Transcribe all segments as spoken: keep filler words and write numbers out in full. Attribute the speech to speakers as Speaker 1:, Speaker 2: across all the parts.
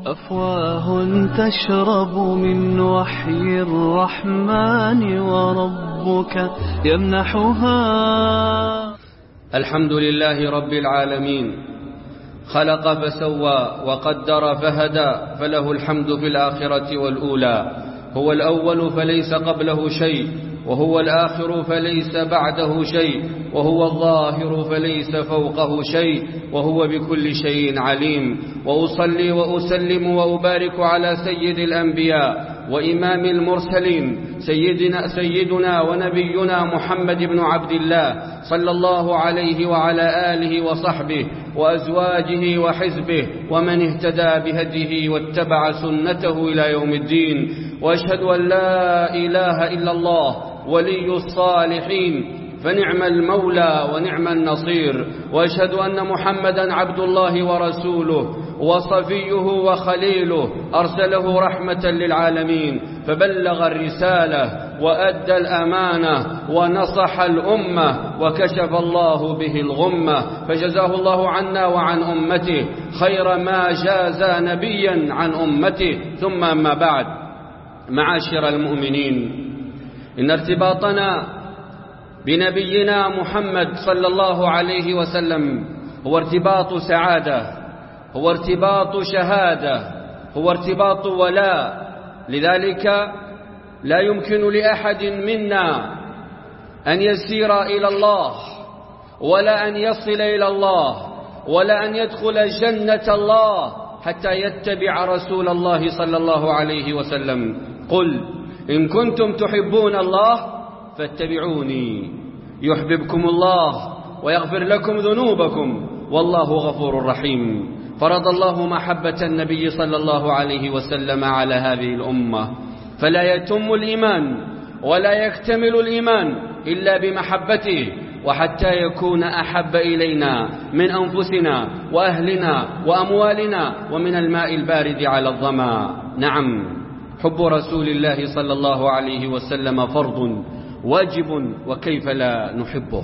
Speaker 1: أفواه تشرب من وحي الرحمن وربك يمنحها.
Speaker 2: الحمد لله رب العالمين، خلق فسوى وقدر فهدى، فله الحمد في الآخرة والأولى. هو الأول فليس قبله شيء، وهو الآخر فليس بعده شيء، وهو الظاهر فليس فوقه شيء، وهو بكل شيء عليم. وأصلي وأسلم وأبارك على سيد الأنبياء وإمام المرسلين، سيدنا, سيدنا ونبينا محمد بن عبد الله صلى الله عليه وعلى آله وصحبه وأزواجه وحزبه ومن اهتدى بهديه واتبع سنته إلى يوم الدين. وأشهد أن لا إله إلا الله ولي الصالحين، فنعم المولى ونعم النصير. وأشهد أن محمدا عبد الله ورسوله وصفيه وخليله، أرسله رحمة للعالمين، فبلغ الرسالة وأدى الأمانة ونصح الأمة، وكشف الله به الغمة، فجزاه الله عنا وعن أمته خير ما جاز نبيا عن أمته. ثم أما بعد، معاشر المؤمنين، إن ارتباطنا بنبينا محمد صلى الله عليه وسلم هو ارتباط سعادة، هو ارتباط شهادة، هو ارتباط ولاء. لذلك لا يمكن لأحد منا أن يسير إلى الله، ولا أن يصل إلى الله، ولا أن يدخل جنة الله حتى يتبع رسول الله صلى الله عليه وسلم. قل إن كنتم تحبون الله فاتبعوني يحببكم الله ويغفر لكم ذنوبكم والله غفور رحيم. فرض الله محبة النبي صلى الله عليه وسلم على هذه الأمة، فلا يتم الإيمان ولا يكتمل الإيمان إلا بمحبته، وحتى يكون أحب إلينا من أنفسنا وأهلنا وأموالنا ومن الماء البارد على الظما. نعم، حب رسول الله صلى الله عليه وسلم فرض واجب، وكيف لا نحبه؟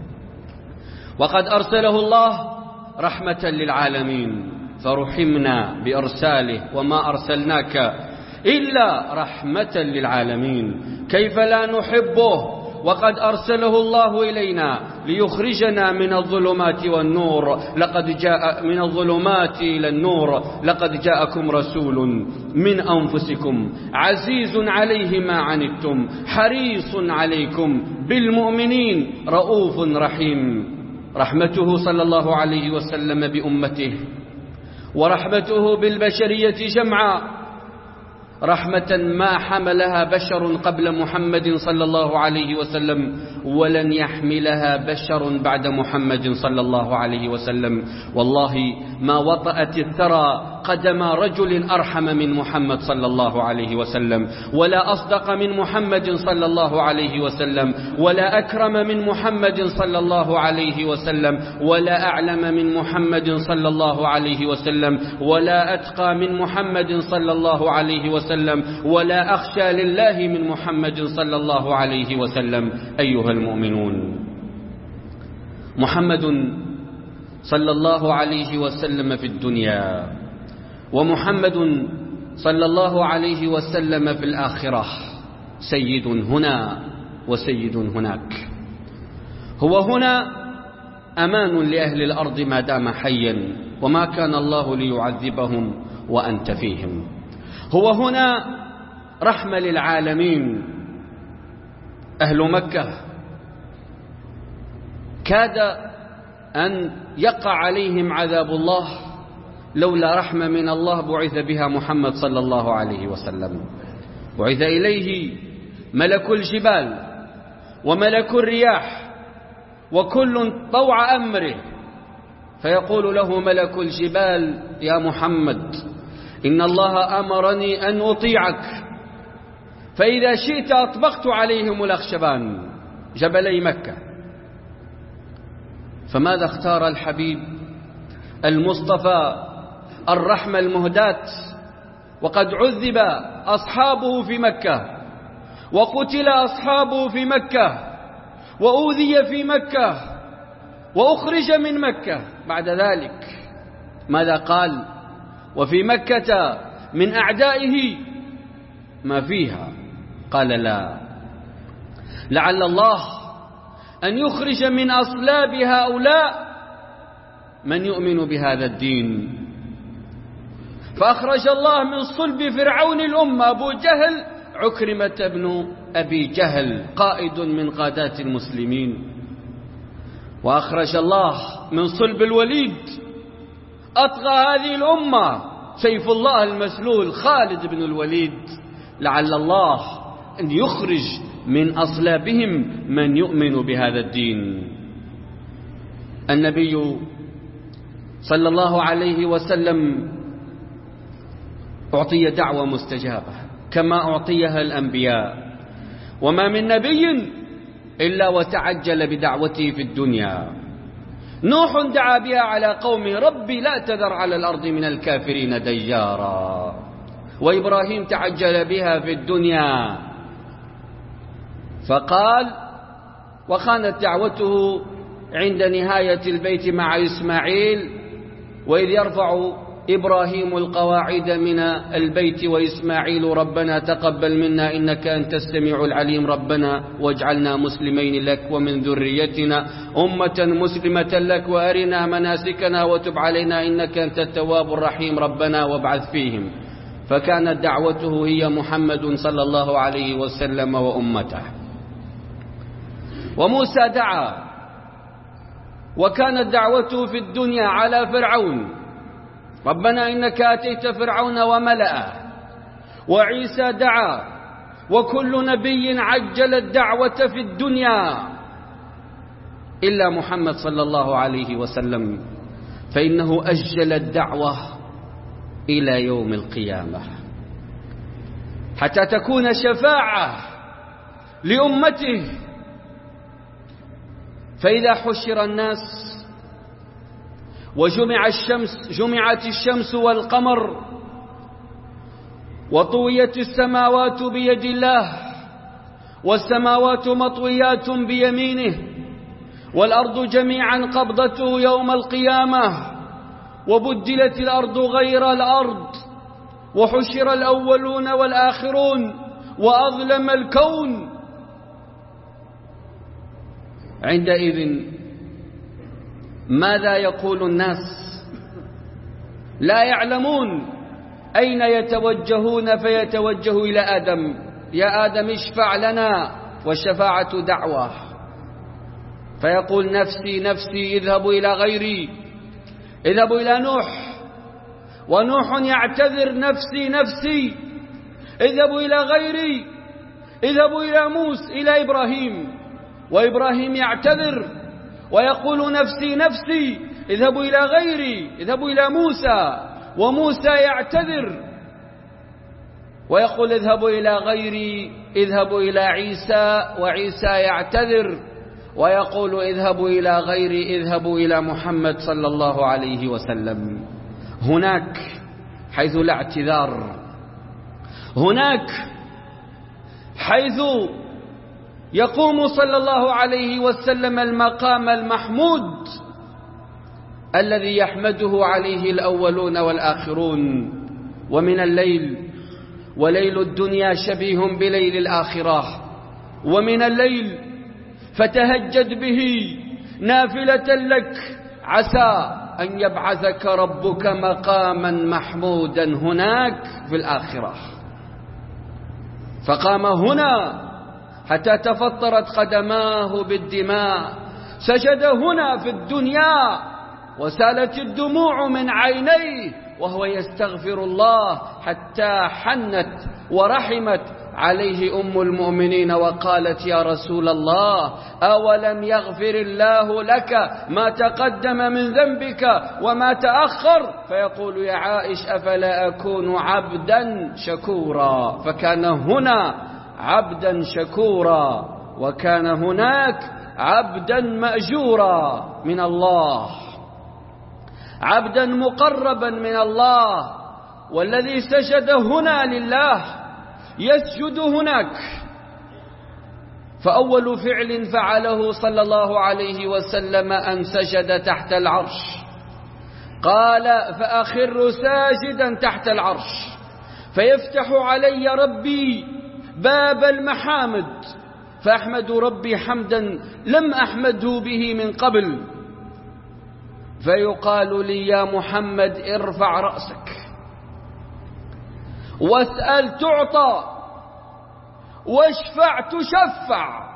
Speaker 2: وقد أرسله الله رحمة للعالمين، فرحمنا بإرساله، وما أرسلناك إلا رحمة للعالمين. كيف لا نحبه وقد أرسله الله إلينا ليخرجنا من الظلمات والنور؟ لقد جاء من الظلمات إلى النور، لقد جاءكم رسول من أنفسكم عزيز عليه ما عنتم حريص عليكم بالمؤمنين رؤوف رحيم. رحمته صلى الله عليه وسلم بأمته، ورحمته بالبشرية جمعاء، رحمة ما حملها بشر قبل محمد صلى الله عليه وسلم، ولن يحملها بشر بعد محمد صلى الله عليه وسلم. والله ما وطأت الثرى قدم رجل أرحم من محمد صلى الله عليه وسلم، ولا أصدق من محمد صلى الله عليه وسلم، ولا أكرم من محمد صلى الله عليه وسلم، ولا أعلم من محمد صلى الله عليه وسلم، ولا أتقى من محمد صلى الله عليه وسلم، ولا أخشى لله من محمد صلى الله عليه وسلم. أيها المؤمنون، محمد صلى الله عليه وسلم في الدنيا، ومحمد صلى الله عليه وسلم في الآخرة، سيد هنا وسيد هناك. هو هنا أمان لأهل الأرض ما دام حيا، وما كان الله ليعذبهم وأنت فيهم. هو هنا رحمة للعالمين. أهل مكة كاد أن يقع عليهم عذاب الله لولا رحمة من الله بعث بها محمد صلى الله عليه وسلم. بعث إليه ملك الجبال وملك الرياح، وكل طوع أمره، فيقول له ملك الجبال: يا محمد، إن الله أمرني أن أطيعك، فإذا شئت أطبقت عليهم الأخشبان جبلي مكة. فماذا اختار الحبيب المصطفى الرحمة المهداة؟ وقد عذب أصحابه في مكة، وقتل أصحابه في مكة، وأوذي في مكة، وأخرج من مكة. بعد ذلك ماذا قال؟ وفي مكة من أعدائه ما فيها؟ قال لا، لعل الله أن يخرج من أصلاب هؤلاء من يؤمن بهذا الدين. فأخرج الله من صلب فرعون الأمة أبو جهل عكرمة بن أبي جهل، قائد من قادات المسلمين. وأخرج الله من صلب الوليد أطغى هذه الأمة سيف الله المسلول خالد بن الوليد، لعل الله أن يخرج من أصلابهم من يؤمن بهذا الدين. النبي صلى الله عليه وسلم أعطي دعوة مستجابة كما أعطيها الأنبياء، وما من نبي إلا وتعجل بدعوته في الدنيا. نوح دعا بها على قومه ربي لا تذر على الأرض من الكافرين ديارا، وإبراهيم تعجل بها في الدنيا فقال، وخانت دعوته عند نهاية البيت مع إسماعيل، وإذ يرفع إبراهيم القواعد من البيت وإسماعيل ربنا تقبل منا إنك أنت السميع العليم ربنا واجعلنا مسلمين لك ومن ذريتنا أمة مسلمة لك وأرنا مناسكنا وتب علينا إنك أنت التواب الرحيم ربنا وابعث فيهم. فكانت دعوته هي محمد صلى الله عليه وسلم وأمته. وموسى دعا وكانت دعوته في الدنيا على فرعون ربنا إنك آتيت فرعون وملأه. وعيسى دعا، وكل نبي عجل الدعوة في الدنيا إلا محمد صلى الله عليه وسلم، فإنه أجل الدعوة إلى يوم القيامة حتى تكون شفاعة لأمته. فإذا حشر الناس وجمع الشمس جمعت الشمس والقمر وطويت السماوات بيد الله والسماوات مطويات بيمينه والأرض جميعا قبضته يوم القيامة، وبدلت الأرض غير الأرض وحشر الأولون والآخرون وأظلم الكون، عندئذ ماذا يقول الناس؟ لا يعلمون أين يتوجهون، فيتوجه إلى آدم، يا آدم اشفع لنا، والشفاعة دعوة. فيقول نفسي نفسي، اذهبوا إلى غيري، اذهبوا إلى نوح، ونوح يعتذر نفسي نفسي، اذهبوا إلى غيري، اذهبوا إلى موسى إلى إبراهيم، وإبراهيم يعتذر ويقول نفسي نفسي، اذهبوا إلى غيري، اذهبوا إلى موسى، وموسى يعتذر ويقول اذهبوا إلى غيري، اذهبوا إلى عيسى، وعيسى يعتذر ويقول اذهبوا إلى غيري، اذهبوا إلى محمد صلى الله عليه وسلم. هناك حيث لا اعتذار، هناك حيث يقوم صلى الله عليه وسلم المقام المحمود الذي يحمده عليه الأولون والآخرون. ومن الليل، وليل الدنيا شبيه بليل الآخرة، ومن الليل فتهجد به نافلة لك عسى أن يبعثك ربك مقاما محمودا هناك في الآخرة. فقام هنا حتى تفطرت قدماه بالدماء، سجد هنا في الدنيا وسالت الدموع من عينيه وهو يستغفر الله، حتى حنت ورحمت عليه أم المؤمنين وقالت يا رسول الله أولم يغفر الله لك ما تقدم من ذنبك وما تأخر؟ فيقول يا عائش أفلا أكون عبدا شكورا. فكان هنا عبدا شكورا، وكان هناك عبدا مأجورا من الله، عبدا مقربا من الله. والذي سجد هنا لله يسجد هناك. فأول فعل فعله صلى الله عليه وسلم أن سجد تحت العرش قال فأخر ساجدا تحت العرش فيفتح علي ربي باب المحامد فأحمد ربي حمدا لم أحمده به من قبل، فيقال لي يا محمد ارفع رأسك واسأل تعطى واشفع تشفع.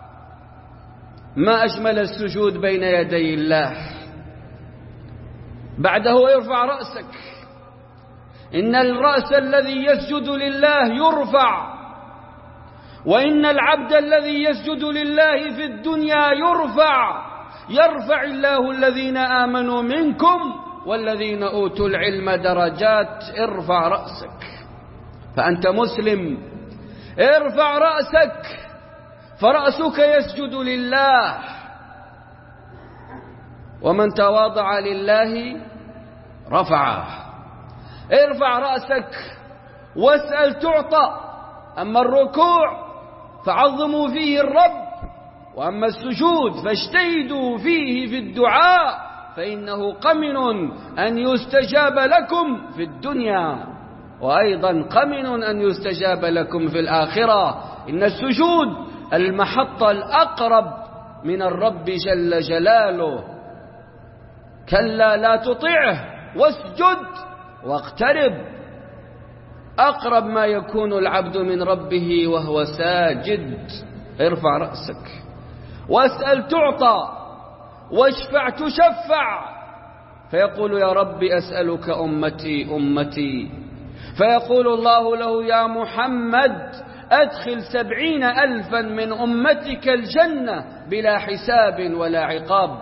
Speaker 2: ما أجمل السجود بين يدي الله. بعده يرفع رأسك. إن الرأس الذي يسجد لله يرفع، وإن العبد الذي يسجد لله في الدنيا يرفع. يرفع الله الذين آمنوا منكم والذين أوتوا العلم درجات. ارفع رأسك فأنت مسلم، ارفع رأسك فرأسك يسجد لله. ومن تواضع لله رفعه. ارفع رأسك واسأل تعطى. أما الركوع فعظموا فيه الرب، وأما السجود فاجتهدوا فيه في الدعاء، فإنه قمن أن يستجاب لكم في الدنيا، وأيضا قمن أن يستجاب لكم في الآخرة. إن السجود المحطة الأقرب من الرب جل جلاله. كلا لا تطعه واسجد واقترب. أقرب ما يكون العبد من ربه وهو ساجد. ارفع رأسك واسأل تعطى واشفع تشفع. فيقول يا رب أسألك أمتي أمتي، فيقول الله له يا محمد أدخل سبعين ألفا من أمتك الجنة بلا حساب ولا عقاب.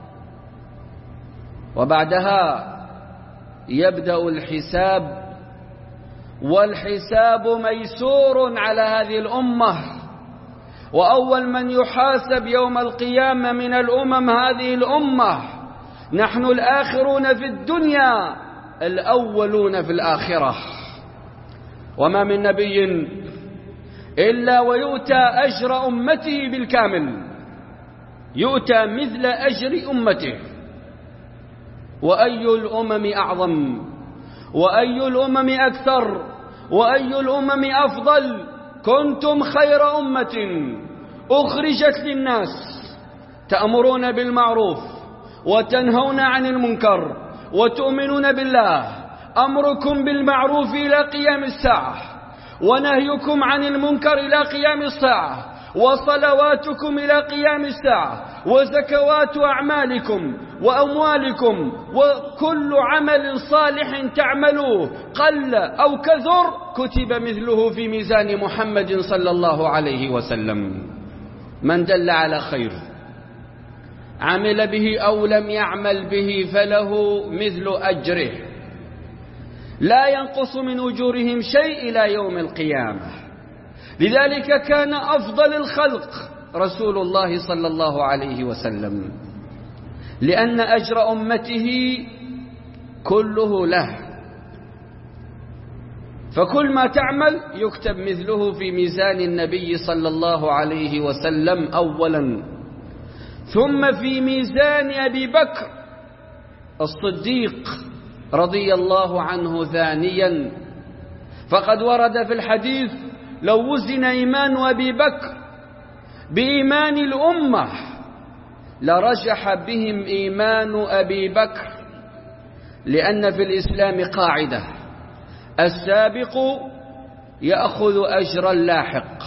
Speaker 2: وبعدها يبدأ الحساب، والحساب ميسور على هذه الأمة. وأول من يحاسب يوم القيامة من الأمم هذه الأمة. نحن الآخرون في الدنيا الأولون في الآخرة. وما من نبي إلا ويؤتى أجر أمته بالكامل، يؤتى مثل أجر أمته. وأي الأمم أعظم، وأي الأمم أكثر، وأي الأمم أفضل. كنتم خير أمة أخرجت للناس تأمرون بالمعروف وتنهون عن المنكر وتؤمنون بالله. أمركم بالمعروف إلى قيام الساعة، ونهيكم عن المنكر إلى قيام الساعة، وصلواتكم إلى قيام الساعة، وزكوات أعمالكم وأموالكم، وكل عمل صالح تعملوه قل أو كثر كتب مثله في ميزان محمد صلى الله عليه وسلم. من دل على خير عمل به أو لم يعمل به فله مثل أجره، لا ينقص من أجورهم شيء إلى يوم القيامة. لذلك كان أفضل الخلق رسول الله صلى الله عليه وسلم، لأن أجر أمته كله له. فكل ما تعمل يكتب مثله في ميزان النبي صلى الله عليه وسلم أولا، ثم في ميزان أبي بكر الصديق رضي الله عنه ثانيا. فقد ورد في الحديث لو وزن إيمان أبي بكر بإيمان الأمة لرجح بهم إيمان أبي بكر، لأن في الإسلام قاعدة: السابق يأخذ أجر اللاحق.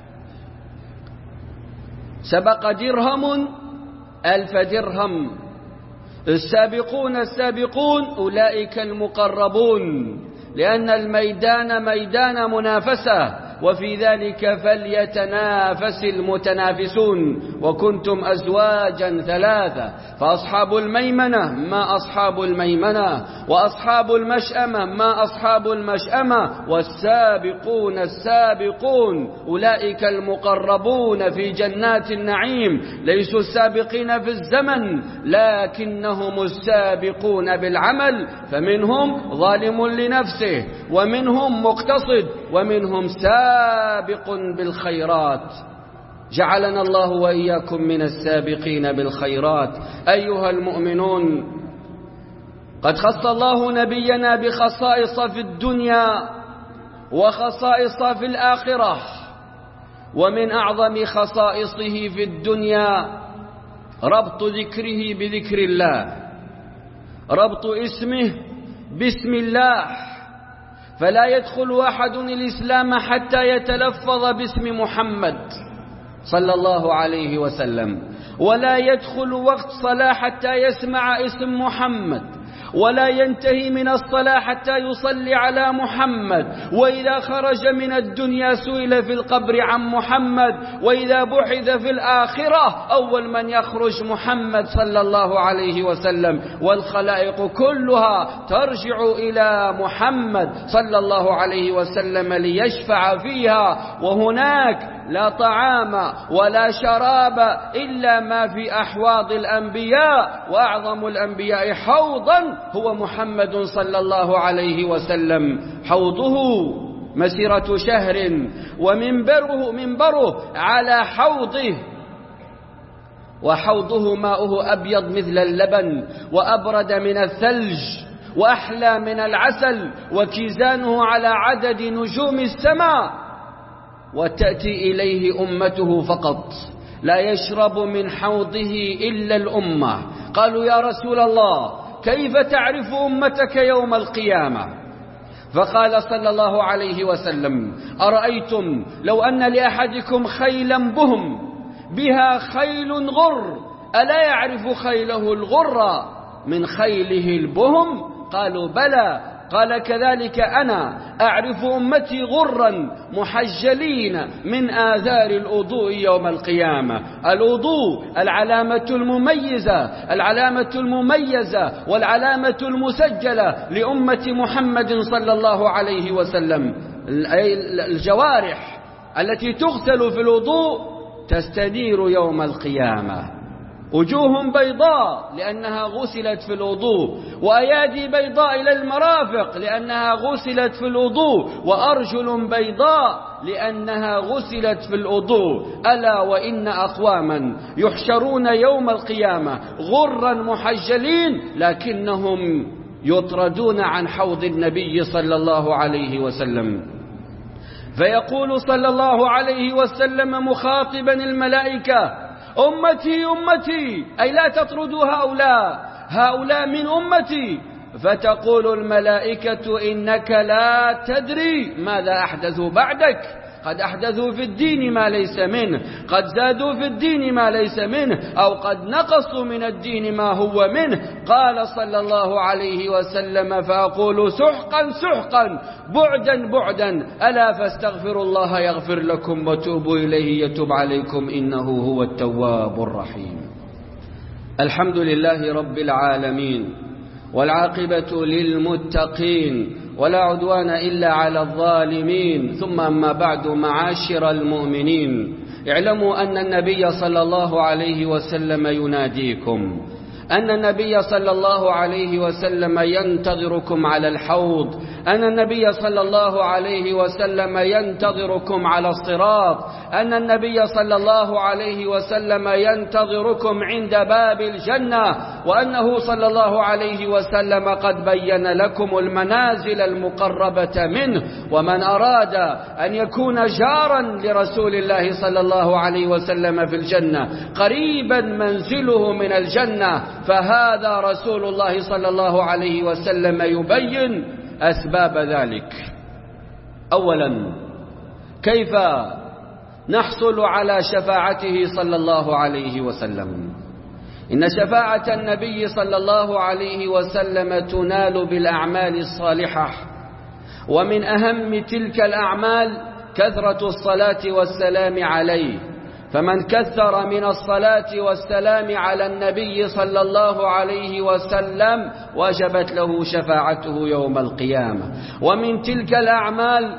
Speaker 2: سبق درهم ألف درهم. السابقون السابقون أولئك المقربون، لأن الميدان ميدان منافسة، وفي ذلك فليتنافس المتنافسون. وكنتم أزواجا ثلاثة، فأصحاب الميمنة ما أصحاب الميمنة، وأصحاب المشأمة ما أصحاب المشأمة، والسابقون السابقون أولئك المقربون في جنات النعيم. ليسوا السابقين في الزمن لكنهم السابقون بالعمل، فمنهم ظالم لنفسه، ومنهم مقتصد، ومنهم سابق بالخيرات. جعلنا الله وإياكم من السابقين بالخيرات. أيها المؤمنون، قد خص الله نبينا بخصائص في الدنيا وخصائص في الآخرة، ومن أعظم خصائصه في الدنيا ربط ذكره بذكر الله، ربط اسمه باسم الله، فلا يدخل أحد الإسلام حتى يتلفظ باسم محمد صلى الله عليه وسلم، ولا يدخل وقت صلاة حتى يسمع اسم محمد، ولا ينتهي من الصلاة حتى يصلي على محمد، وإذا خرج من الدنيا سئل في القبر عن محمد، وإذا بحث في الآخرة أول من يخرج محمد صلى الله عليه وسلم، والخلائق كلها ترجع إلى محمد صلى الله عليه وسلم ليشفع فيها، وهناك لا طعام ولا شراب إلا ما في أحواض الأنبياء، وأعظم الأنبياء حوضا هو محمد صلى الله عليه وسلم، حوضه مسيرة شهر، ومنبره منبره على حوضه، وحوضه ماؤه أبيض مثل اللبن وأبرد من الثلج وأحلى من العسل، وكيزانه على عدد نجوم السماء، وتأتي إليه أمته فقط، لا يشرب من حوضه إلا الأمة. قالوا يا رسول الله كيف تعرف أمتك يوم القيامة؟ فقال صلى الله عليه وسلم أرأيتم لو أن لأحدكم خيلا بهم بها خيل غر، ألا يعرف خيله الغر من خيله البهم؟ قالوا بلى. قال كذلك أنا أعرف أمتي غرا محجلين من آثار الوضوء يوم القيامة. الوضوء العلامة المميزة العلامة المميزة والعلامة المسجلة لأمة محمد صلى الله عليه وسلم. الجوارح التي تغسل في الوضوء تستنير يوم القيامة، وجوه بيضاء لأنها غسلت في الوضوء، وأيادي بيضاء إلى المرافق لأنها غسلت في الوضوء، وأرجل بيضاء لأنها غسلت في الوضوء. ألا وإن أقواما يحشرون يوم القيامة غرا محجلين لكنهم يطردون عن حوض النبي صلى الله عليه وسلم. فيقول صلى الله عليه وسلم مخاطبا الملائكة أمتي أمتي، أي لا تطردوا هؤلاء هؤلاء من أمتي. فتقول الملائكة إنك لا تدري ماذا أحدثوا بعدك، قد أحدثوا في الدين ما ليس منه، قد زادوا في الدين ما ليس منه، أو قد نقصوا من الدين ما هو منه. قال صلى الله عليه وسلم فأقول سحقا سحقا بعدا بعدا، ألا فاستغفروا الله يغفر لكم وتوبوا إليه يتوب عليكم إنه هو التواب الرحيم. الحمد لله رب العالمين، والعاقبة للمتقين، ولا عدوان إلا على الظالمين. ثم أما بعد، معاشر المؤمنين، اعلموا أن النبي صلى الله عليه وسلم يناديكم، أن النبي صلى الله عليه وسلم ينتظركم على الحوض، أن النبي صلى الله عليه وسلم ينتظركم على الصراط، أن النبي صلى الله عليه وسلم ينتظركم عند باب الجنة، وأنه صلى الله عليه وسلم قد بين لكم المنازل المقربة منه. ومن أراد أن يكون جارا لرسول الله صلى الله عليه وسلم في الجنة قريبا منزله من الجنة، فهذا رسول الله صلى الله عليه وسلم يبين أسباب ذلك. أولا، كيف نحصل على شفاعته صلى الله عليه وسلم؟ إن شفاعة النبي صلى الله عليه وسلم تنال بالأعمال الصالحة، ومن أهم تلك الأعمال كثرة الصلاة والسلام عليه، فمن كثر من الصلاة والسلام على النبي صلى الله عليه وسلم وجبت له شفاعته يوم القيامة. ومن تلك الأعمال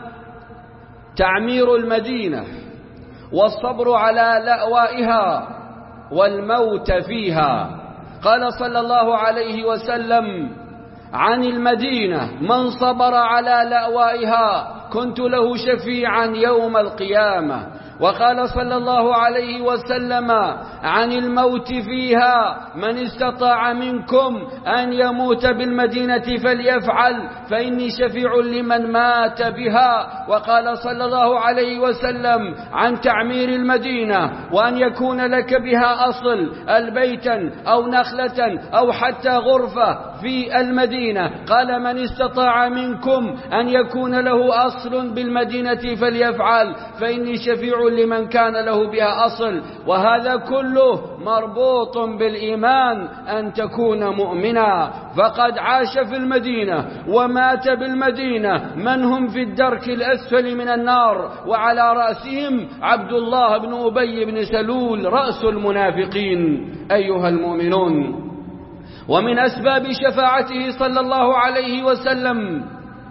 Speaker 2: تعمير المدينة والصبر على لأوائها والموت فيها. قال صلى الله عليه وسلم عن المدينة من صبر على لأوائها كنت له شفيعا يوم القيامة. وقال صلى الله عليه وسلم عن الموت فيها: من استطاع منكم أن يموت بالمدينة فليفعل فإني شفيع لمن مات بها. وقال صلى الله عليه وسلم عن تعمير المدينة: وأن يكون لك بها أصل البيتا أو نخلة أو حتى غرفة في المدينة. قال: من استطاع منكم أن يكون له أصل بالمدينة فليفعل فإني شفيع لمن كان له بها أصل. وهذا كله مربوط بالإيمان، أن تكون مؤمنا. فقد عاش في المدينة ومات بالمدينة من هم في الدرك الأسفل من النار، وعلى رأسهم عبد الله بن أبي بن سلول رأس المنافقين. أيها المؤمنون، ومن أسباب شفاعته صلى الله عليه وسلم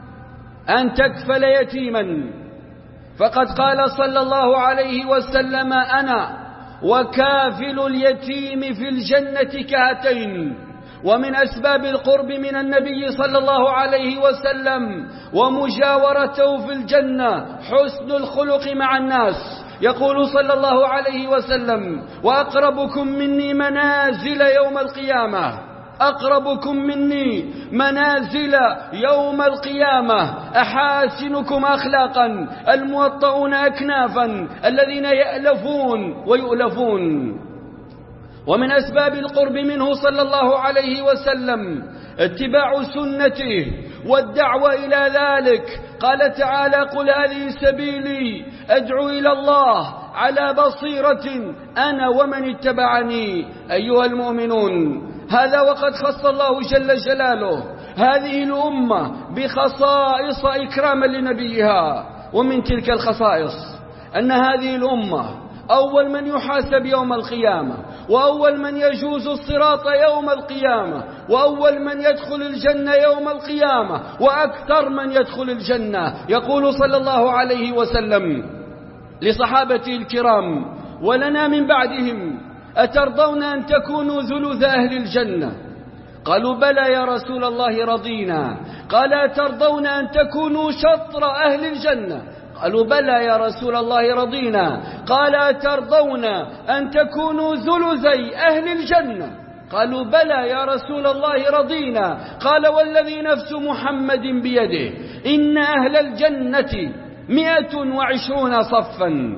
Speaker 2: أن تكفل يتيما، فقد قال صلى الله عليه وسلم: أنا وكافل اليتيم في الجنة كهاتين. ومن أسباب القرب من النبي صلى الله عليه وسلم ومجاورته في الجنة حسن الخلق مع الناس. يقول صلى الله عليه وسلم: وأقربكم مني منازل يوم القيامة أقربكم مني منازل يوم القيامة أحاسنكم أخلاقا الموطؤون أكنافا الذين يألفون ويؤلفون. ومن أسباب القرب منه صلى الله عليه وسلم اتباع سنته والدعوة إلى ذلك. قال تعالى: قل هذه سبيلي أدعو إلى الله على بصيرة أنا ومن اتبعني. أيها المؤمنون، هذا وقد خص الله جل جلاله هذه الأمة بخصائص إكراما لنبيها. ومن تلك الخصائص أن هذه الأمة أول من يحاسب يوم القيامة، وأول من يجوز الصراط يوم القيامة، وأول من يدخل الجنة يوم القيامة، وأكثر من يدخل الجنة. يقول صلى الله عليه وسلم لصحابته الكرام ولنا من بعدهم: أترضون أن تكونوا ثلث أهل الجنة؟ قالوا: بلى يا رسول الله رضينا. قال: أترضون أن تكونوا شطر أهل الجنة؟ قالوا: بلى يا رسول الله رضينا. قال: أترضون أن تكونوا ثلثي أهل الجنة؟ قالوا: بلى يا رسول الله رضينا. قال: والذي نفس محمد بيده إن أهل الجنة مئة وعشرون صفا،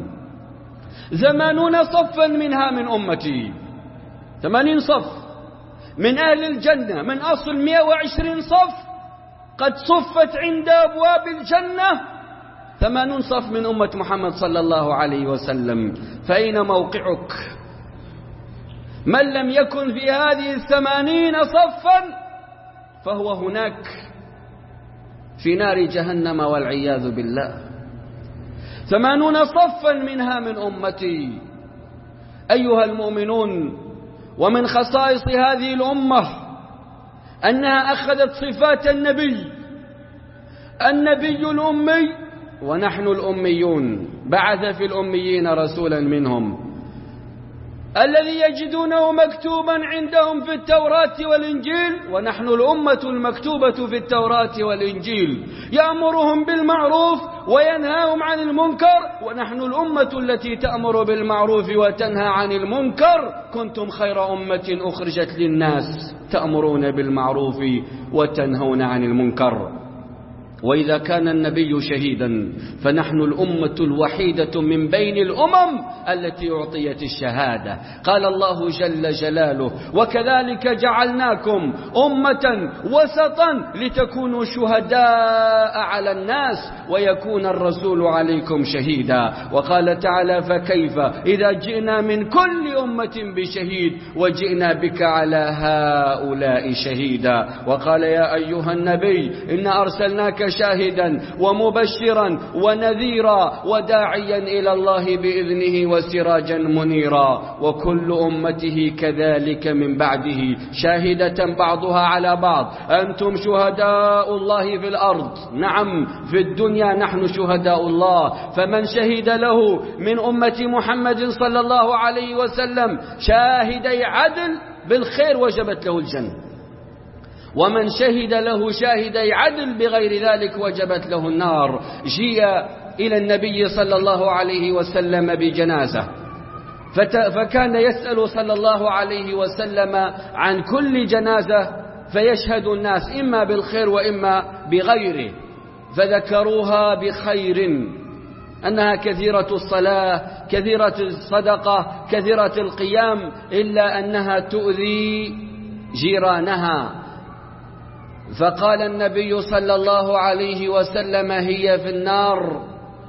Speaker 2: ثمانون صفا منها من أمتي. ثمانين صف من أهل الجنة من أصل مئة وعشرين صف قد صفت عند أبواب الجنة، ثمانون صف من أمة محمد صلى الله عليه وسلم. فأين موقعك؟ من لم يكن في هذه الثمانين صفا فهو هناك في نار جهنم والعياذ بالله. ثمانون صفا منها من أمتي. أيها المؤمنون، ومن خصائص هذه الأمة أنها أخذت صفات النبي النبي الأمي ونحن الأميون. بعث في الأميين رسولا منهم الذي يجدونه مكتوبا عندهم في التوراة والإنجيل، ونحن الأمة المكتوبة في التوراة والإنجيل، يأمرهم بالمعروف وينهاهم عن المنكر، ونحن الأمة التي تأمر بالمعروف وتنهى عن المنكر. كنتم خير أمة أخرجت للناس تأمرون بالمعروف وتنهون عن المنكر. وإذا كان النبي شهيدا فنحن الأمة الوحيدة من بين الأمم التي أعطيت الشهادة. قال الله جل جلاله: وكذلك جعلناكم أمة وسطا لتكونوا شهداء على الناس ويكون الرسول عليكم شهيدا. وقال تعالى: فكيف إذا جئنا من كل أمة بشهيد وجئنا بك على هؤلاء شهيدا. وقال: يا أيها النبي إنا أرسلناك شاهدا ومبشرا ونذيرا وداعيا إلى الله بإذنه وسراجا منيرا. وكل أمته كذلك من بعده شاهدة بعضها على بعض. أنتم شهداء الله في الأرض. نعم، في الدنيا نحن شهداء الله. فمن شهد له من أمة محمد صلى الله عليه وسلم شاهدي عدل بالخير وجبت له الجنة، ومن شهد له شاهدي عدل بغير ذلك وجبت له النار. جيء إلى النبي صلى الله عليه وسلم بجنازة، فكان يسأل صلى الله عليه وسلم عن كل جنازة فيشهد الناس إما بالخير وإما بغيره، فذكروها بخير، أنها كثيرة الصلاة، كثيرة الصدقة، كثيرة القيام، إلا أنها تؤذي جيرانها. فقال النبي صلى الله عليه وسلم هي في النار،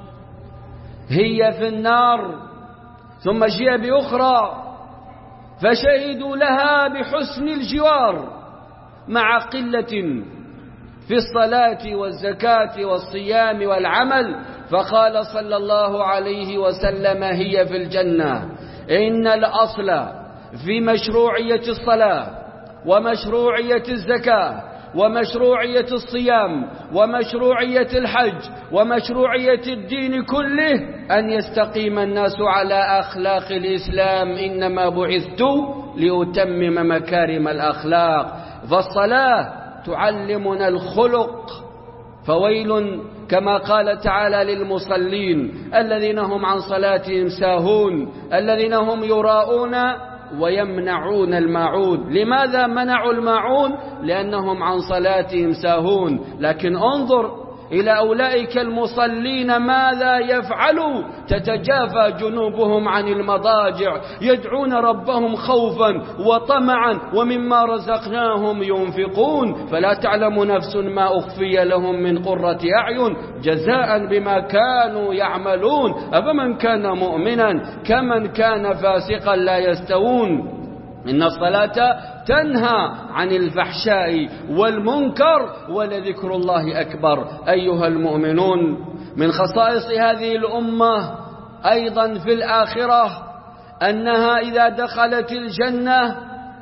Speaker 2: هي في النار. ثم جاء بأخرى فشهدوا لها بحسن الجوار مع قلة في الصلاة والزكاة والصيام والعمل، فقال صلى الله عليه وسلم هي في الجنة. إن الأصل في مشروعية الصلاة ومشروعية الزكاة ومشروعية الصيام ومشروعية الحج ومشروعية الدين كله أن يستقيم الناس على أخلاق الإسلام، إنما بعثت لأتمم مكارم الأخلاق. فالصلاة تعلمنا الخلق، فويل كما قال تعالى للمصلين الذين هم عن صلاتهم ساهون الذين هم يراءون ويمنعون الماعون. لماذا منعوا الماعون؟ لأنهم عن صلاتهم ساهون. لكن انظر إلى أولئك المصلين ماذا يفعلوا، تتجافى جنوبهم عن المضاجع يدعون ربهم خوفا وطمعا ومما رزقناهم ينفقون، فلا تعلم نفس ما أخفي لهم من قرة أعين جزاء بما كانوا يعملون أفمن كان مؤمنا كمن كان فاسقا لا يستوون. إن الصلاة تنهى عن الفحشاء والمنكر ولذكر الله أكبر. أيها المؤمنون، من خصائص هذه الأمة أيضا في الآخرة أنها إذا دخلت الجنة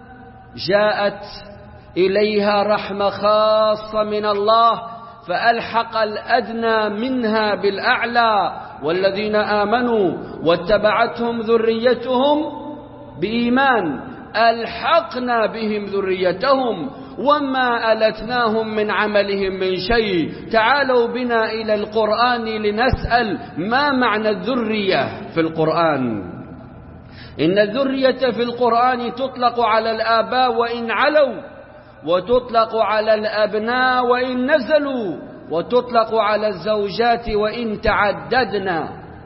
Speaker 2: جاءت إليها رحمة خاصة من الله فألحق الأدنى منها بالأعلى. والذين آمنوا واتبعتهم ذريتهم بإيمان ألحقنا بهم ذريتهم وما ألتناهم من عملهم من شيء. تعالوا بنا إلى القرآن لنسأل ما معنى الذرية في القرآن. إن الذرية في القرآن تطلق على الآباء وإن علوا، وتطلق على الأبناء وإن نزلوا، وتطلق على الزوجات وإن تعددنا.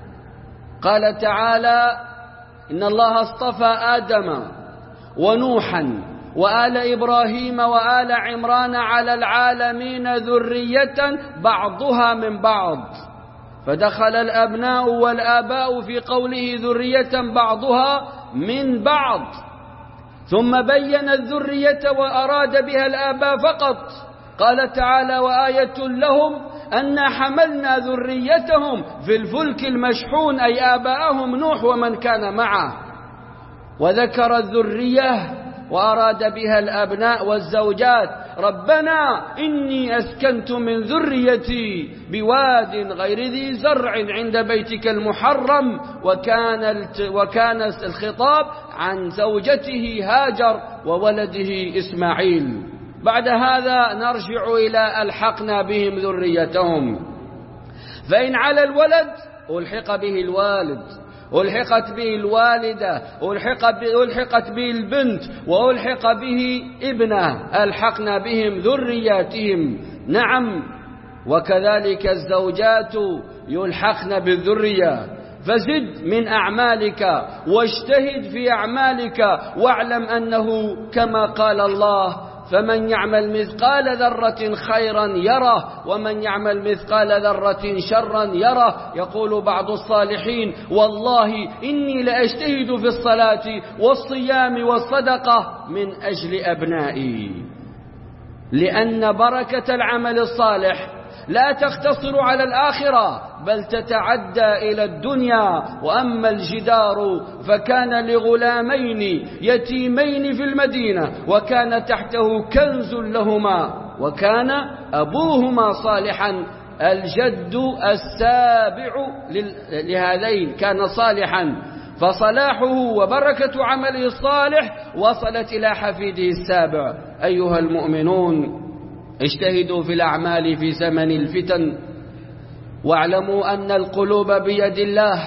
Speaker 2: قال تعالى إن الله اصطفى آدم ونوحا وآل إبراهيم وآل عمران على العالمين ذرية بعضها من بعض، فدخل الأبناء والآباء في قوله ذرية بعضها من بعض، ثم بين الذرية وأراد بها الآباء فقط. قال تعالى وآية لهم أن حملنا ذريتهم في الفلك المشحون، أي آباءهم نوح ومن كان معه. وذكر الذرية وأراد بها الأبناء والزوجات. ربنا إني أسكنت من ذريتي بواد غير ذي زرع عند بيتك المحرم، وكان وكان الخطاب عن زوجته هاجر وولده إسماعيل. بعد هذا نرجع إلى ألحقنا بهم ذريتهم. فإن على الولد ألحق به الوالد، ألحقت به الوالدة، ألحقت به البنت، وألحق به ابنه، ألحقنا بهم ذرياتهم. نعم، وكذلك الزوجات يلحقن بالذرية. فزد من أعمالك واجتهد في أعمالك واعلم أنه كما قال الله فمن يعمل مثقال ذرة خيرا يره ومن يعمل مثقال ذرة شرا يره. يقول بعض الصالحين والله إني لأجتهد في الصلاة والصيام والصدقة من أجل أبنائي، لأن بركة العمل الصالح لا تقتصر على الآخرة بل تتعدى إلى الدنيا. وأما الجدار فكان لغلامين يتيمين في المدينة وكان تحته كنز لهما وكان أبوهما صالحا. الجد السابع لهذين كان صالحا، فصلاحه وبركة عمله الصالح وصلت إلى حفيده السابع. أيها المؤمنون، اجتهدوا في الأعمال في زمن الفتن، واعلموا أن القلوب بيد الله،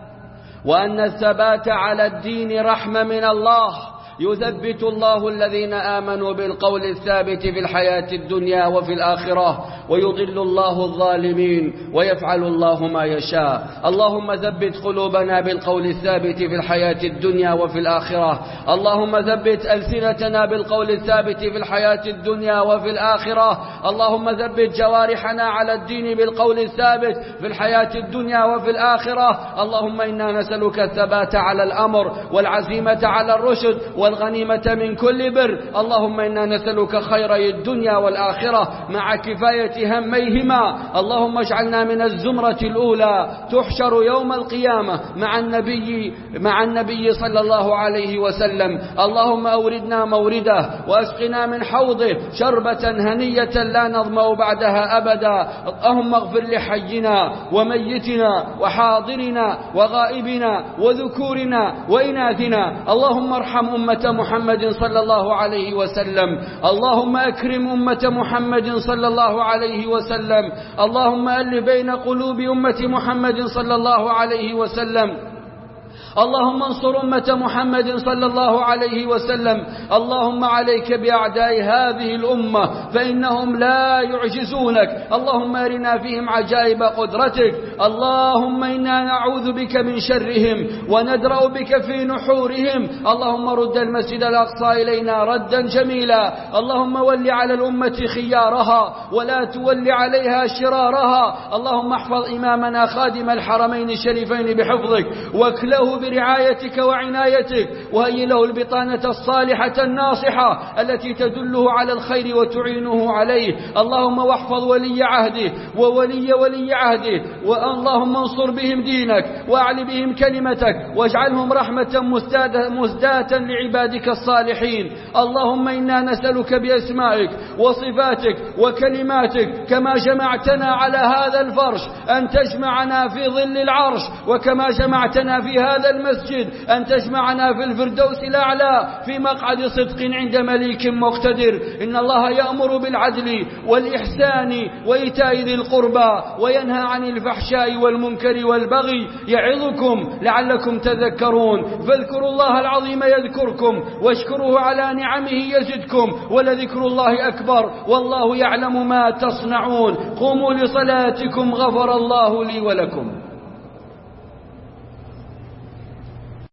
Speaker 2: وأن الثبات على الدين رحمة من الله، يثبت الله الذين آمنوا بالقول الثابت في الحياة الدنيا وفي الآخرة، ويضل الله الظالمين، ويفعل الله ما يشاء. اللهم ثبت قلوبنا بالقول الثابت في الحياة الدنيا وفي الآخرة. اللهم ثبت ألسنتنا بالقول الثابت في الحياة الدنيا وفي الآخرة. اللهم ثبت جوارحنا على الدين بالقول الثابت في الحياة الدنيا وفي الآخرة. اللهم إنا نسألك الثبات على الأمر، والعزيمة على الرشد، والغنيمة من كل بر. اللهم إنا نسألك خيري الدنيا والآخرة مع كفاية هميهما. اللهم اجعلنا من الزمرة الأولى تحشر يوم القيامة مع النبي مع النبي صلى الله عليه وسلم. اللهم أوردنا مورده، وأسقنا من حوضه شربة هنية لا نظمأ بعدها أبدا. اللهم اغفر لحينا وميتنا وحاضرنا وغائبنا وذكورنا وإناثنا. اللهم ارحم أمة محمد صلى الله عليه وسلم. اللهم أكرم أمة محمد صلى الله عليه وسلم. اللهم ألف بين قلوب أمة محمد صلى الله عليه وسلم. اللهم انصر أمة محمد صلى الله عليه وسلم. اللهم عليك بأعداء هذه الأمة فإنهم لا يعجزونك. اللهم أرنا فيهم عجائب قدرتك. اللهم إنا نعوذ بك من شرهم وندرأ بك في نحورهم. اللهم رد المسجد الأقصى إلينا ردا جميلا. اللهم ول على الأمة خيارها ولا تول عليها شرارها. اللهم احفظ إمامنا خادم الحرمين الشريفين بحفظك، واكله برعايتك وعنايتك، وهي له البطانة الصالحة الناصحة التي تدله على الخير وتعينه عليه. اللهم واحفظ ولي عهده وولي ولي عهده، واللهم انصر بهم دينك واعل بهم كلمتك، واجعلهم رحمة مزداة لعبادك الصالحين. اللهم إنا نسألك بأسمائك وصفاتك وكلماتك كما جمعتنا على هذا الفرش أن تجمعنا في ظل العرش، وكما جمعتنا في هذا المسجد أن تجمعنا في الفردوس الأعلى في مقعد صدق عند مليك مقتدر. إن الله يأمر بالعدل والإحسان وإيتاء ذي القربى وينهى عن الفحشاء والمنكر والبغي، يعظكم لعلكم تذكرون. فاذكروا الله العظيم يذكركم، واشكروه على نعمه يزدكم، ولذكر الله أكبر، والله يعلم ما تصنعون. قوموا لصلاتكم غفر الله لي ولكم.